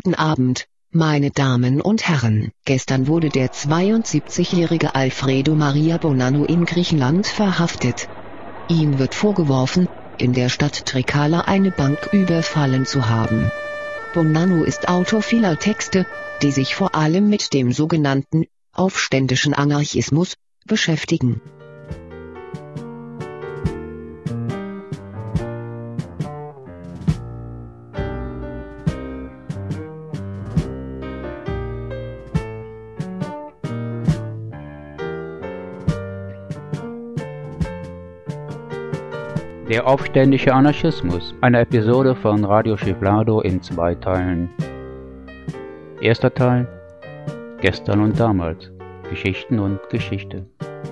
Guten Abend, meine Damen und Herren. Gestern wurde der 72-jährige Alfredo Maria Bonanno in Griechenland verhaftet. Ihm wird vorgeworfen, in der Stadt Trikala eine Bank überfallen zu haben. Bonanno ist Autor vieler Texte, die sich vor allem mit dem sogenannten aufständischen Anarchismus beschäftigen. Der aufständische Anarchismus, eine Episode von Radio Chiflado in 2 Teilen. Erster Teil: Gestern und damals, Geschichten und Geschichte.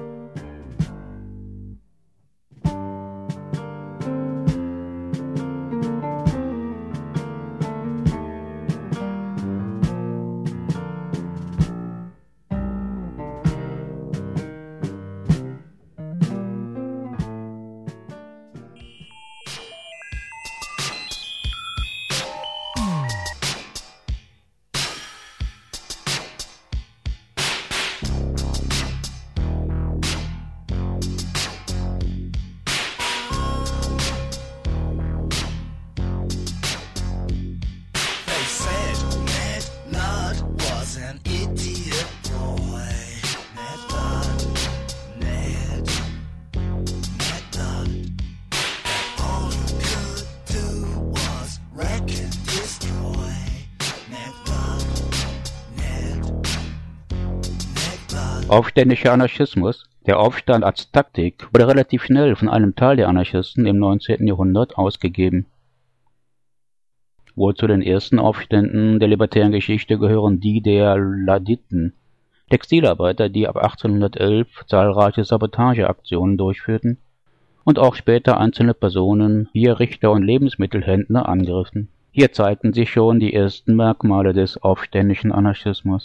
Aufständischer Anarchismus, der Aufstand als Taktik, wurde relativ schnell von einem Teil der Anarchisten im 19. Jahrhundert ausgegeben. Wohl zu den ersten Aufständen der libertären Geschichte gehören die der Laditen, Textilarbeiter, die ab 1811 zahlreiche Sabotageaktionen durchführten und auch später einzelne Personen, Bierrichter und Lebensmittelhändler angriffen. Hier zeigten sich schon die ersten Merkmale des aufständischen Anarchismus.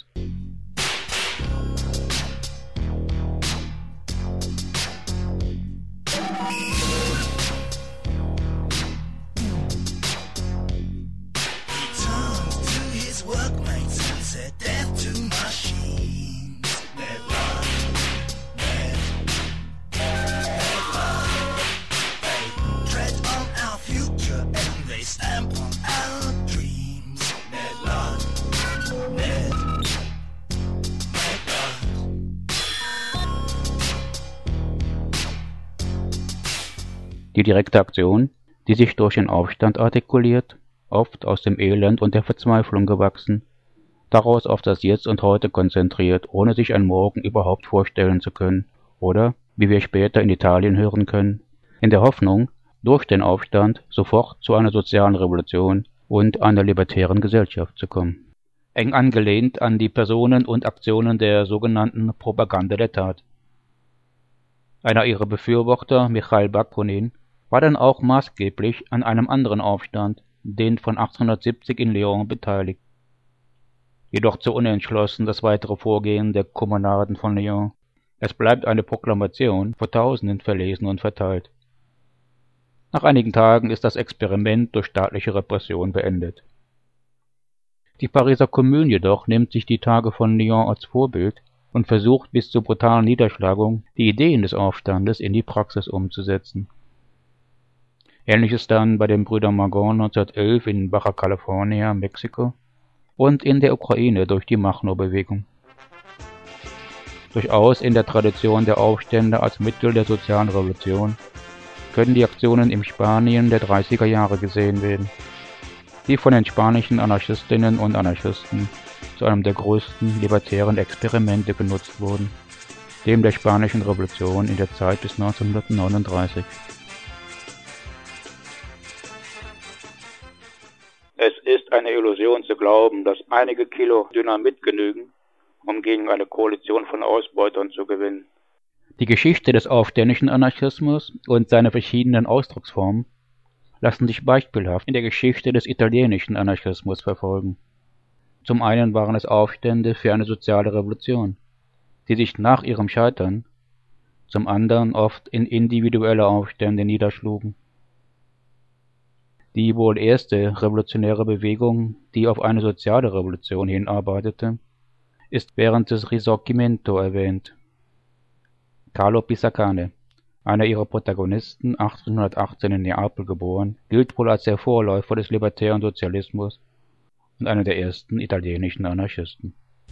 Die direkte Aktion, die sich durch den Aufstand artikuliert, oft aus dem Elend und der Verzweiflung gewachsen, daraus auf das Jetzt und Heute konzentriert, ohne sich ein Morgen überhaupt vorstellen zu können, oder, wie wir später in Italien hören können, in der Hoffnung, durch den Aufstand sofort zu einer sozialen Revolution und einer libertären Gesellschaft zu kommen. Eng angelehnt an die Personen und Aktionen der sogenannten Propaganda der Tat. Einer ihrer Befürworter, Michail Bakunin, war dann auch maßgeblich an einem anderen Aufstand, den von 1870 in Lyon, beteiligt. Jedoch zu unentschlossen das weitere Vorgehen der Kommunarden von Lyon. Es bleibt eine Proklamation, vor Tausenden verlesen und verteilt. Nach einigen Tagen ist das Experiment durch staatliche Repression beendet. Die Pariser Kommune jedoch nimmt sich die Tage von Lyon als Vorbild und versucht bis zur brutalen Niederschlagung die Ideen des Aufstandes in die Praxis umzusetzen. Ähnliches dann bei den Brüdern Magon 1911 in Baja California, Mexiko und in der Ukraine durch die Machno-Bewegung. Durchaus in der Tradition der Aufstände als Mittel der sozialen Revolution können die Aktionen im Spanien der 30er Jahre gesehen werden, die von den spanischen Anarchistinnen und Anarchisten zu einem der größten libertären Experimente genutzt wurden, dem der Spanischen Revolution in der Zeit bis 1939. Es ist eine Illusion zu glauben, dass einige Kilo Dynamit genügen, um gegen eine Koalition von Ausbeutern zu gewinnen. Die Geschichte des aufständischen Anarchismus und seine verschiedenen Ausdrucksformen lassen sich beispielhaft in der Geschichte des italienischen Anarchismus verfolgen. Zum einen waren es Aufstände für eine soziale Revolution, die sich nach ihrem Scheitern zum anderen oft in individuelle Aufstände niederschlugen. Die wohl erste revolutionäre Bewegung, die auf eine soziale Revolution hinarbeitete, ist während des Risorgimento erwähnt. Carlo Pisacane, einer ihrer Protagonisten, 1818 in Neapel geboren, gilt wohl als der Vorläufer des libertären Sozialismus und einer der ersten italienischen Anarchisten.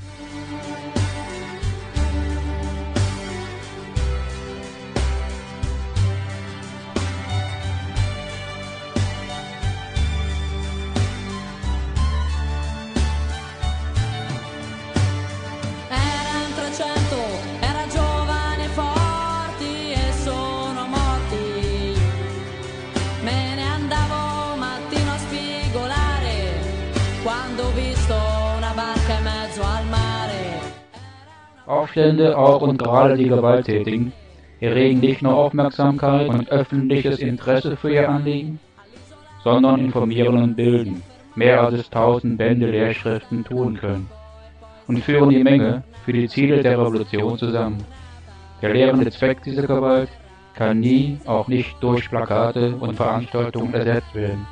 Aufstände, auch und gerade die Gewalttätigen, erregen nicht nur Aufmerksamkeit und öffentliches Interesse für ihr Anliegen, sondern informieren und bilden, mehr als es 1000 Bände Lehrschriften tun können, und führen die Menge für die Ziele der Revolution zusammen. Der lehrende Zweck dieser Gewalt kann nie, auch nicht durch Plakate und Veranstaltungen ersetzt werden.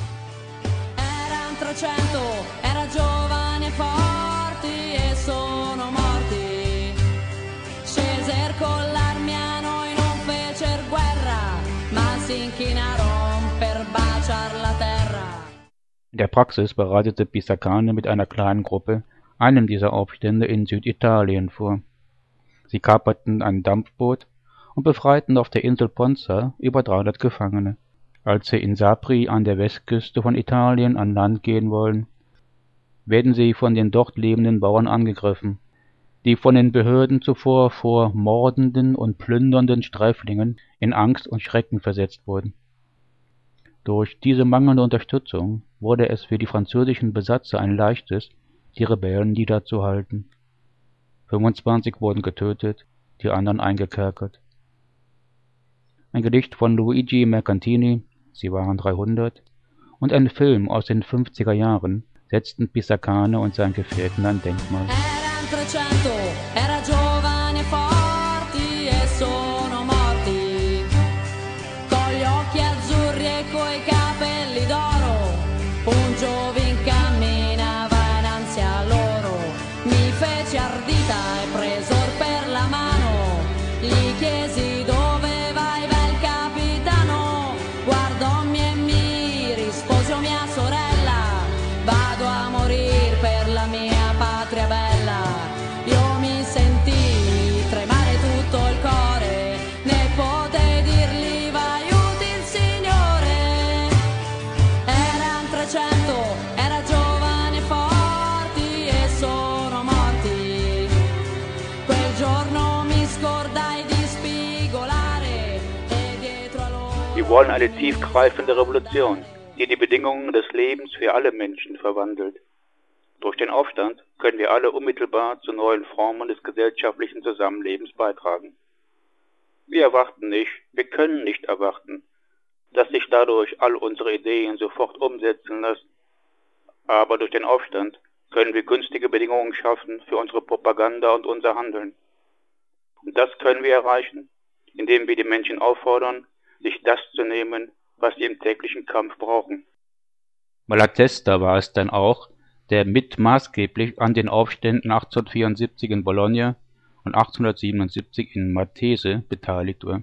In der Praxis bereitete Pisacane mit einer kleinen Gruppe einen dieser Aufstände in Süditalien vor. Sie kaperten ein Dampfboot und befreiten auf der Insel Ponza über 300 Gefangene. Als sie in Sapri an der Westküste von Italien an Land gehen wollen, werden sie von den dort lebenden Bauern angegriffen, die von den Behörden zuvor vor mordenden und plündernden Sträflingen in Angst und Schrecken versetzt wurden. Durch diese mangelnde Unterstützung wurde es für die französischen Besatzer ein leichtes, die Rebellen niederzuhalten. 25 wurden getötet, die anderen eingekerkert. Ein Gedicht von Luigi Mercantini, sie waren 300, und ein Film aus den 50er Jahren setzten Pisacane und seinen Gefährten ein Denkmal. Wir wollen eine tiefgreifende Revolution, die die Bedingungen des Lebens für alle Menschen verwandelt. Durch den Aufstand können wir alle unmittelbar zu neuen Formen des gesellschaftlichen Zusammenlebens beitragen. Wir erwarten nicht, wir können nicht erwarten, dass sich dadurch all unsere Ideen sofort umsetzen lassen. Aber durch den Aufstand können wir günstige Bedingungen schaffen für unsere Propaganda und unser Handeln. Und das können wir erreichen, indem wir die Menschen auffordern, sich das zu nehmen, was sie im täglichen Kampf brauchen. Malatesta war es dann auch, der mit maßgeblich an den Aufständen 1874 in Bologna und 1877 in Matese beteiligt war.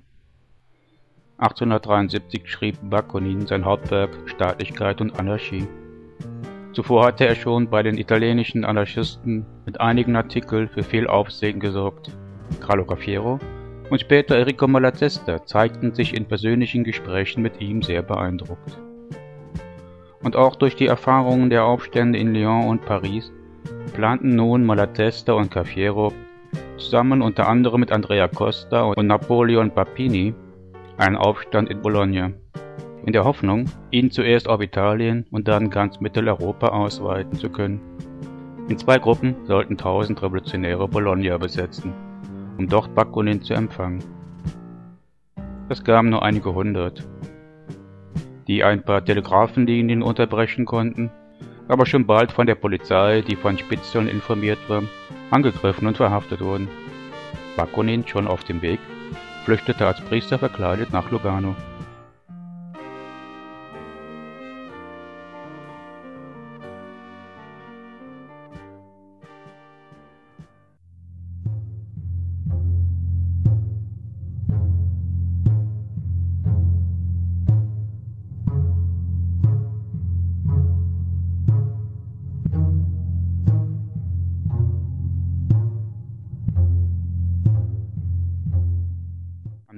1873 schrieb Bakunin sein Hauptwerk Staatlichkeit und Anarchie. Zuvor hatte er schon bei den italienischen Anarchisten mit einigen Artikeln für viel Aufsehen gesorgt. Carlo Cafiero und später Enrico Malatesta zeigten sich in persönlichen Gesprächen mit ihm sehr beeindruckt. Und auch durch die Erfahrungen der Aufstände in Lyon und Paris planten nun Malatesta und Cafiero zusammen unter anderem mit Andrea Costa und Napoleon Papini einen Aufstand in Bologna, in der Hoffnung, ihn zuerst auf Italien und dann ganz Mitteleuropa ausweiten zu können. In 2 Gruppen sollten 1000 Revolutionäre Bologna besetzen, um dort Bakunin zu empfangen. Es kamen nur einige hundert, die ein paar Telegrafenlinien unterbrechen konnten, aber schon bald von der Polizei, die von Spitzeln informiert war, angegriffen und verhaftet wurden. Bakunin, schon auf dem Weg, flüchtete als Priester verkleidet nach Lugano.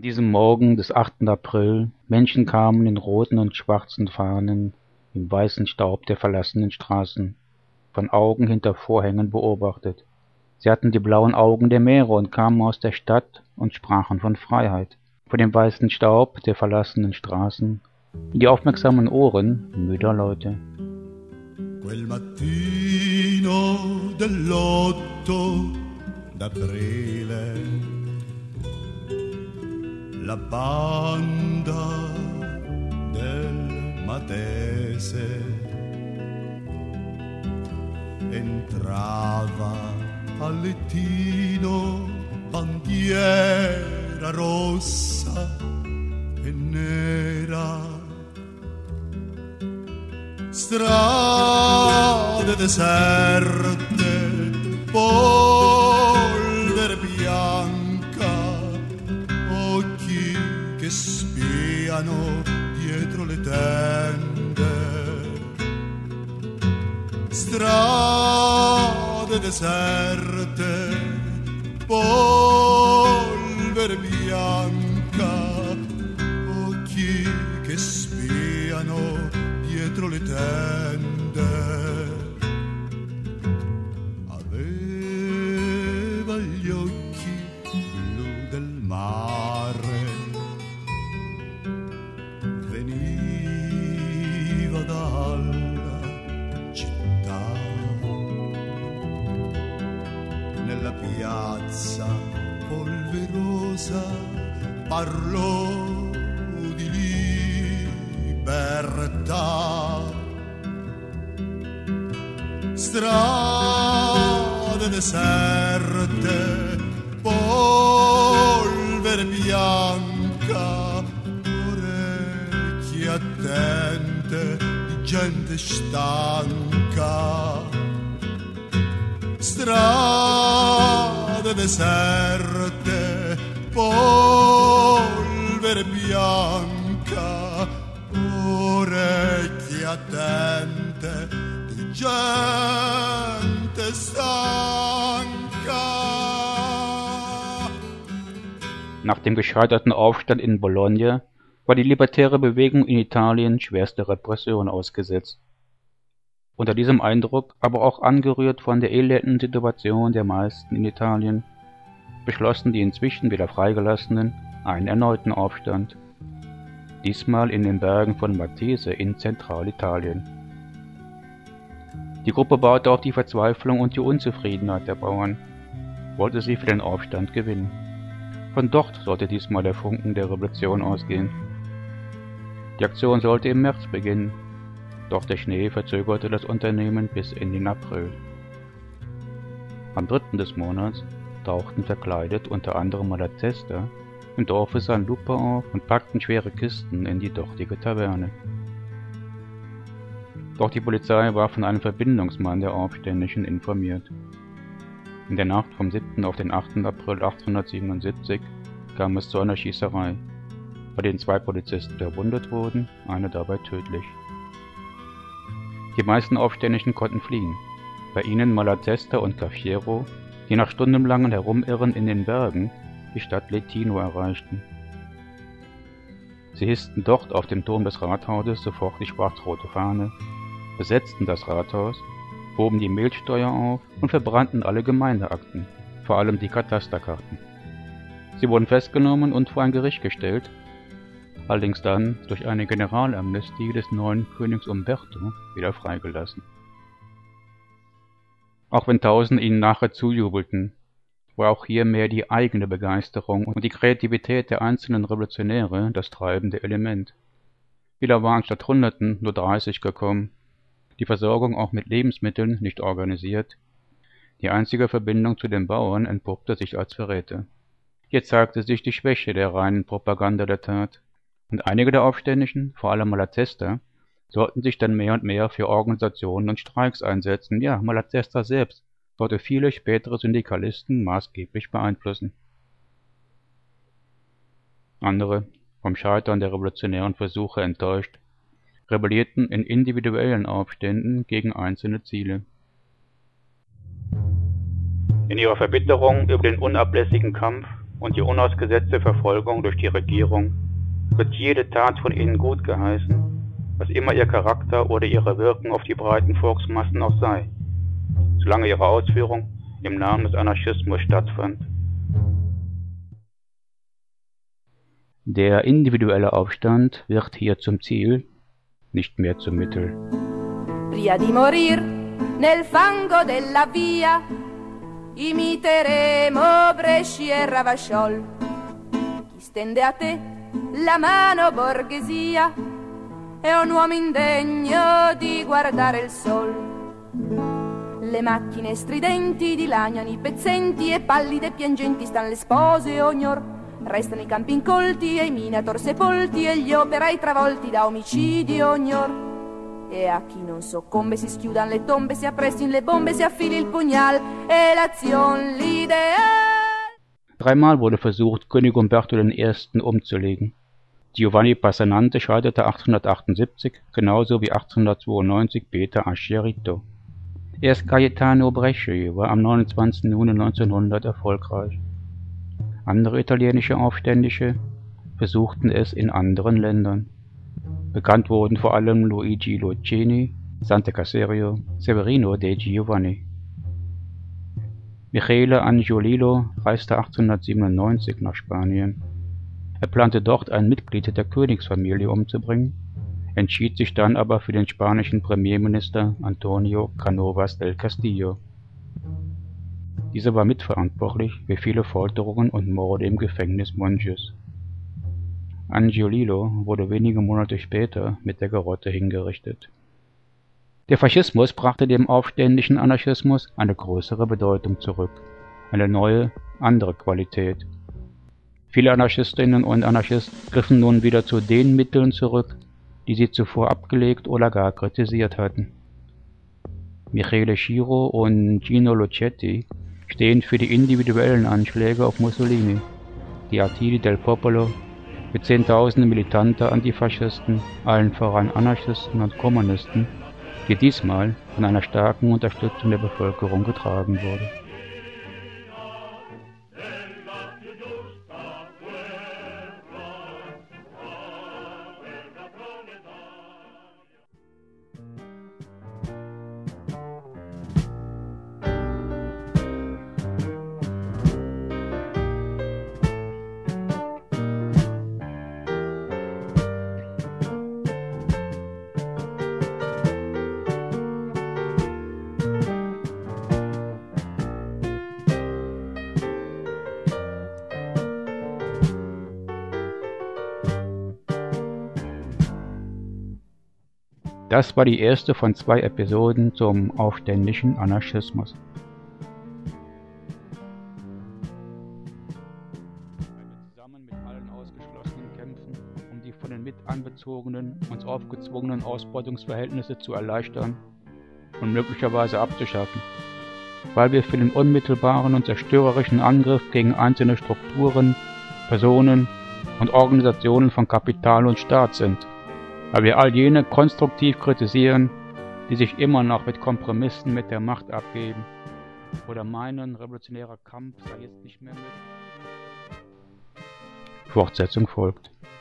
diesem Morgen des 8. April, Menschen kamen in roten und schwarzen Fahnen, im weißen Staub der verlassenen Straßen, von Augen hinter Vorhängen beobachtet. Sie hatten die blauen Augen der Meere und kamen aus der Stadt und sprachen von Freiheit, von dem weißen Staub der verlassenen Straßen, in die aufmerksamen Ohren müder Leute. Quel mattino dell'8 d'aprile, la banda del Matese entrava al lettino, bandiera rossa e nera, strade deserte, polvere bianca, occhi che spiano dietro le tende, strade deserte, polvere bianca, occhi che spiano dietro le tende. Aveva gli occhi blu del mare, veniva dalla città. Nella piazza polverosa parlò di libertà, strade deserte, polvere bianca, orecchie attente di gente stanca, strade deserte, polvere bianca, orecchie attente di gente stanca. Nach dem gescheiterten Aufstand in Bologna war die libertäre Bewegung in Italien schwerster Repression ausgesetzt. Unter diesem Eindruck, aber auch angerührt von der elenden Situation der meisten in Italien, beschlossen die inzwischen wieder Freigelassenen einen erneuten Aufstand. Diesmal in den Bergen von Matese in Zentralitalien. Die Gruppe baute auf die Verzweiflung und die Unzufriedenheit der Bauern, wollte sie für den Aufstand gewinnen. Von dort sollte diesmal der Funken der Revolution ausgehen. Die Aktion sollte im März beginnen, doch der Schnee verzögerte das Unternehmen bis in den April. Am 3. des Monats tauchten verkleidet unter anderem Malatester im Dorfe San Lupa auf und packten schwere Kisten in die dortige Taverne. Doch die Polizei war von einem Verbindungsmann der Aufständischen informiert. In der Nacht vom 7. auf den 8. April 1877 kam es zu einer Schießerei, bei denen 2 Polizisten verwundet wurden, einer dabei tödlich. Die meisten Aufständischen konnten fliehen, bei ihnen Malatesta und Cafiero, die nach stundenlangem Herumirren in den Bergen die Stadt Letino erreichten. Sie hissten dort auf dem Turm des Rathauses sofort die schwarz-rote Fahne, besetzten das Rathaus, hoben die Mehlsteuer auf und verbrannten alle Gemeindeakten, vor allem die Katasterkarten. Sie wurden festgenommen und vor ein Gericht gestellt, allerdings dann durch eine Generalamnestie des neuen Königs Umberto wieder freigelassen. Auch wenn Tausende ihnen nachher zujubelten, war auch hier mehr die eigene Begeisterung und die Kreativität der einzelnen Revolutionäre das treibende Element. Wieder waren statt Hunderten nur 30 gekommen, die Versorgung auch mit Lebensmitteln nicht organisiert. Die einzige Verbindung zu den Bauern entpuppte sich als Verräter. Hier zeigte sich die Schwäche der reinen Propaganda der Tat, und einige der Aufständischen, vor allem Malatesta, sollten sich dann mehr und mehr für Organisationen und Streiks einsetzen. Ja, Malatesta selbst sollte viele spätere Syndikalisten maßgeblich beeinflussen. Andere, vom Scheitern der revolutionären Versuche enttäuscht, rebellierten in individuellen Aufständen gegen einzelne Ziele. In ihrer Verbitterung über den unablässigen Kampf und die unausgesetzte Verfolgung durch die Regierung, wird jede Tat von ihnen gut geheißen, was immer ihr Charakter oder ihre Wirkung auf die breiten Volksmassen auch sei, solange ihre Ausführung im Namen des Anarchismus stattfand. Der individuelle Aufstand wird hier zum Ziel, nicht mehr zum Mittel. Prima di morir nel fango della via, imiteremo Bresci e Ravachol. Chi stende a te la mano borghesia è un uomo indegno di guardare il sol. Le macchine stridenti dilaniano i pezzenti e pallide e piangenti stan le spose ognor. Restano i campi incolti e i minator sepolti e gli operai travolti da omicidi ognor. E a chi non soccombe si schiudan le tombe, si appressin le bombe, si affili il pugnal e l'azion l'ideal. Dreimal wurde versucht, König Umberto I. umzulegen. Giovanni Passanante scheiterte 1878, genauso wie 1892 Peter Ascherito. Erst Gaetano Bresci war am 29. Juni 1900 erfolgreich. Andere italienische Aufständische versuchten es in anderen Ländern. Bekannt wurden vor allem Luigi Lucchini, Sant'Caserio, Severino de Giovanni. Michele Angiolillo reiste 1897 nach Spanien. Er plante dort ein Mitglied der Königsfamilie umzubringen, entschied sich dann aber für den spanischen Premierminister Antonio Cánovas del Castillo. Dieser war mitverantwortlich für viele Folterungen und Morde im Gefängnis Monjes. Angiolillo wurde wenige Monate später mit der Garrotte hingerichtet. Der Faschismus brachte dem aufständischen Anarchismus eine größere Bedeutung zurück, eine neue, andere Qualität. Viele Anarchistinnen und Anarchisten griffen nun wieder zu den Mitteln zurück, die sie zuvor abgelegt oder gar kritisiert hatten. Michele Schiro und Gino Lucetti stehen für die individuellen Anschläge auf Mussolini, die Artigli del Popolo mit Zehntausenden militanter Antifaschisten, allen voran Anarchisten und Kommunisten, die diesmal von einer starken Unterstützung der Bevölkerung getragen wurde. Das war die erste von 2 Episoden zum aufständischen Anarchismus. Zusammen mit allen Ausgeschlossenen kämpfen, um die von den Mitanbezogenen uns aufgezwungenen Ausbeutungsverhältnisse zu erleichtern und möglicherweise abzuschaffen, weil wir für den unmittelbaren und zerstörerischen Angriff gegen einzelne Strukturen, Personen und Organisationen von Kapital und Staat sind. Weil wir all jene konstruktiv kritisieren, die sich immer noch mit Kompromissen mit der Macht abgeben oder meinen, revolutionärer Kampf sei jetzt nicht mehr möglich. Fortsetzung folgt.